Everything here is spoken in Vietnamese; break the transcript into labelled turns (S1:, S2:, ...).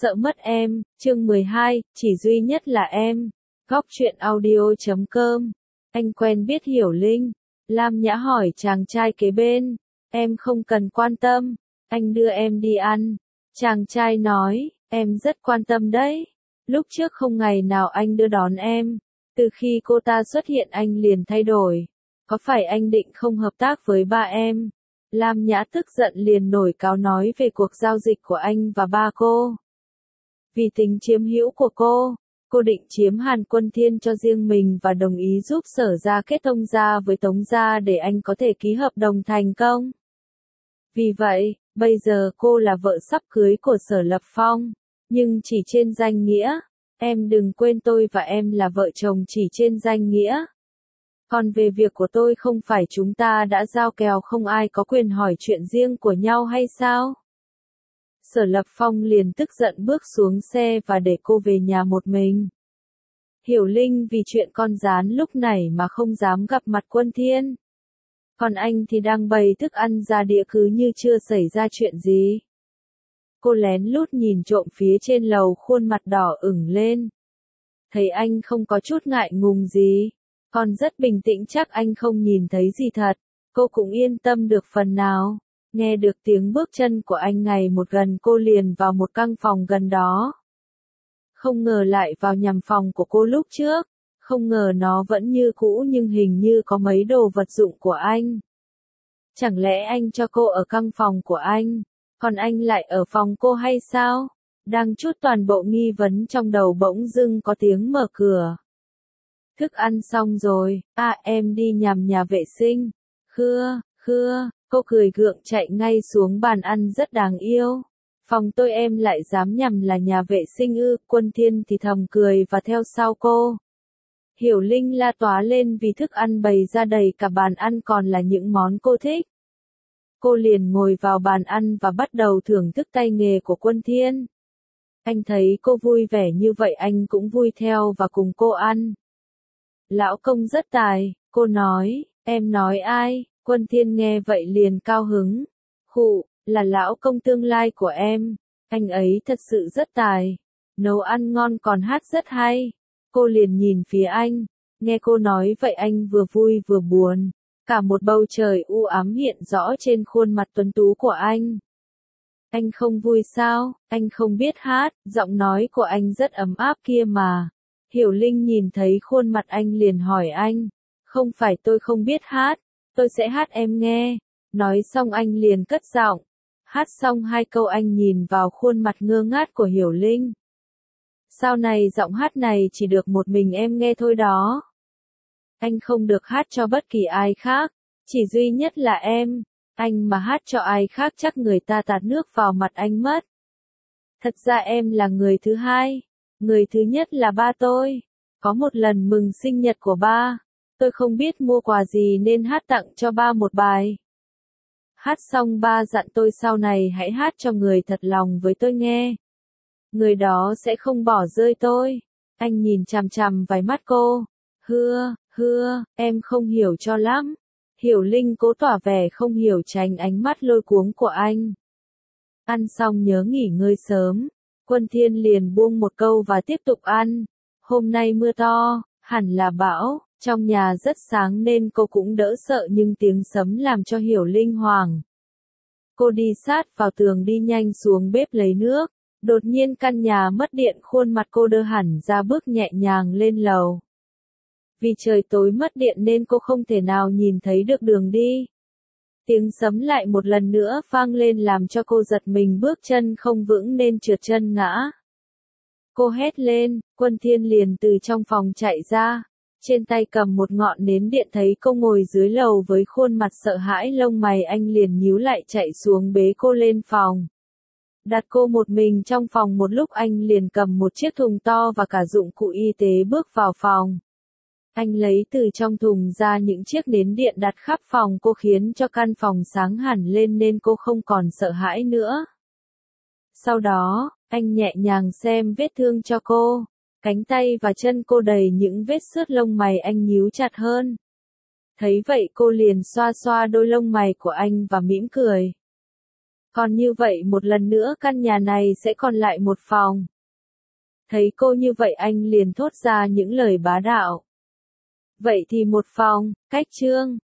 S1: Sợ mất em, chương 12, chỉ duy nhất là em. Góc truyện audio.com. Anh quen biết Hiểu Linh. Lam Nhã hỏi chàng trai kế bên. Em không cần quan tâm, anh đưa em đi ăn. Chàng trai nói, em rất quan tâm đấy. Lúc trước không ngày nào anh đưa đón em. Từ khi cô ta xuất hiện anh liền thay đổi. Có phải anh định không hợp tác với ba em? Lam Nhã tức giận liền nổi cáu nói về cuộc giao dịch của anh và ba cô. Vì tính chiếm hữu của cô định chiếm Hàn Quân Thiên cho riêng mình và đồng ý giúp Sở gia kết thông gia với Tống gia để anh có thể ký hợp đồng thành công. Vì vậy, bây giờ cô là vợ sắp cưới của Sở Lập Phong, nhưng chỉ trên danh nghĩa. Em đừng quên tôi và em là vợ chồng chỉ trên danh nghĩa. Còn về việc của tôi không phải chúng ta đã giao kèo không ai có quyền hỏi chuyện riêng của nhau hay sao? Sở Lập Phong liền tức giận bước xuống xe và để cô về nhà một mình. Hiểu Linh vì chuyện con gián lúc này mà không dám gặp mặt Quân Thiên. Còn anh thì đang bày thức ăn ra đĩa cứ như chưa xảy ra chuyện gì. Cô lén lút nhìn trộm phía trên lầu, khuôn mặt đỏ ửng lên. Thấy anh không có chút ngại ngùng gì, còn rất bình tĩnh, chắc anh không nhìn thấy gì thật. Cô cũng yên tâm được phần nào. Nghe được tiếng bước chân của anh ngày một gần, cô liền vào một căn phòng gần đó. Không ngờ lại vào nhầm phòng của cô lúc trước. Không ngờ nó vẫn như cũ nhưng hình như có mấy đồ vật dụng của anh. Chẳng lẽ anh cho cô ở căn phòng của anh, còn anh lại ở phòng cô hay sao? Đang chút toàn bộ nghi vấn trong đầu bỗng dưng có tiếng mở cửa. Thức ăn xong rồi, em đi nhằm nhà vệ sinh. Khưa, cô cười gượng chạy ngay xuống bàn ăn rất đáng yêu. Phòng tôi em lại dám nhằm là nhà vệ sinh ư? Quân Thiên thì thầm cười và theo sau cô. Hiểu Linh la toá lên vì thức ăn bày ra đầy cả bàn ăn còn là những món cô thích. Cô liền ngồi vào bàn ăn và bắt đầu thưởng thức tay nghề của Quân Thiên. Anh thấy cô vui vẻ như vậy anh cũng vui theo và cùng cô ăn. Lão công rất tài, cô nói. Em nói ai? Quân Thiên nghe vậy liền cao hứng. Khụ, là lão công tương lai của em. Anh ấy thật sự rất tài. Nấu ăn ngon còn hát rất hay. Cô liền nhìn phía anh. Nghe cô nói vậy anh vừa vui vừa buồn. Cả một bầu trời u ám hiện rõ trên khuôn mặt tuấn tú của anh. Anh không vui sao? Anh không biết hát, giọng nói của anh rất ấm áp kia mà. Hiểu Linh nhìn thấy khuôn mặt anh liền hỏi anh. Không phải tôi không biết hát, tôi sẽ hát em nghe. Nói xong anh liền cất giọng. Hát xong 2 câu anh nhìn vào khuôn mặt ngơ ngác của Hiểu Linh. Sau này giọng hát này chỉ được một mình em nghe thôi đó. Anh không được hát cho bất kỳ ai khác, chỉ duy nhất là em. Anh mà hát cho ai khác chắc người ta tạt nước vào mặt anh mất. Thật ra em là người thứ hai. Người thứ nhất là ba tôi. Có một lần mừng sinh nhật của ba, tôi không biết mua quà gì nên hát tặng cho ba một bài. Hát xong ba dặn tôi sau này hãy hát cho người thật lòng với tôi nghe. Người đó sẽ không bỏ rơi tôi. Anh nhìn chằm chằm vào mắt cô. Hưa, em không hiểu cho lắm. Hiểu Linh cố tỏ vẻ không hiểu tránh ánh mắt lôi cuống của anh. Ăn xong nhớ nghỉ ngơi sớm. Quân Thiên liền buông một câu và tiếp tục ăn. Hôm nay mưa to, hẳn là bão, trong nhà rất sáng nên cô cũng đỡ sợ nhưng tiếng sấm làm cho Hiểu Linh hoảng. Cô đi sát vào tường đi nhanh xuống bếp lấy nước. Đột nhiên căn nhà mất điện, khuôn mặt cô đơ hẳn ra bước nhẹ nhàng lên lầu. Vì trời tối mất điện nên cô không thể nào nhìn thấy được đường đi. Tiếng sấm lại một lần nữa vang lên làm cho cô giật mình, bước chân không vững nên trượt chân ngã. Cô hét lên, Quân Thiên liền từ trong phòng chạy ra. Trên tay cầm một ngọn nến điện, thấy cô ngồi dưới lầu với khuôn mặt sợ hãi, lông mày anh liền nhíu lại chạy xuống bế cô lên phòng. Đặt cô một mình trong phòng một lúc anh liền cầm một chiếc thùng to và cả dụng cụ y tế bước vào phòng. Anh lấy từ trong thùng ra những chiếc nến điện đặt khắp phòng cô khiến cho căn phòng sáng hẳn lên nên cô không còn sợ hãi nữa. Sau đó, anh nhẹ nhàng xem vết thương cho cô. Cánh tay và chân cô đầy những vết xước, lông mày anh nhíu chặt hơn. Thấy vậy cô liền xoa xoa đôi lông mày của anh và mỉm cười. Còn như vậy một lần nữa căn nhà này sẽ còn lại một phòng. Thấy cô như vậy anh liền thốt ra những lời bá đạo. Vậy thì một phòng, cách Trương.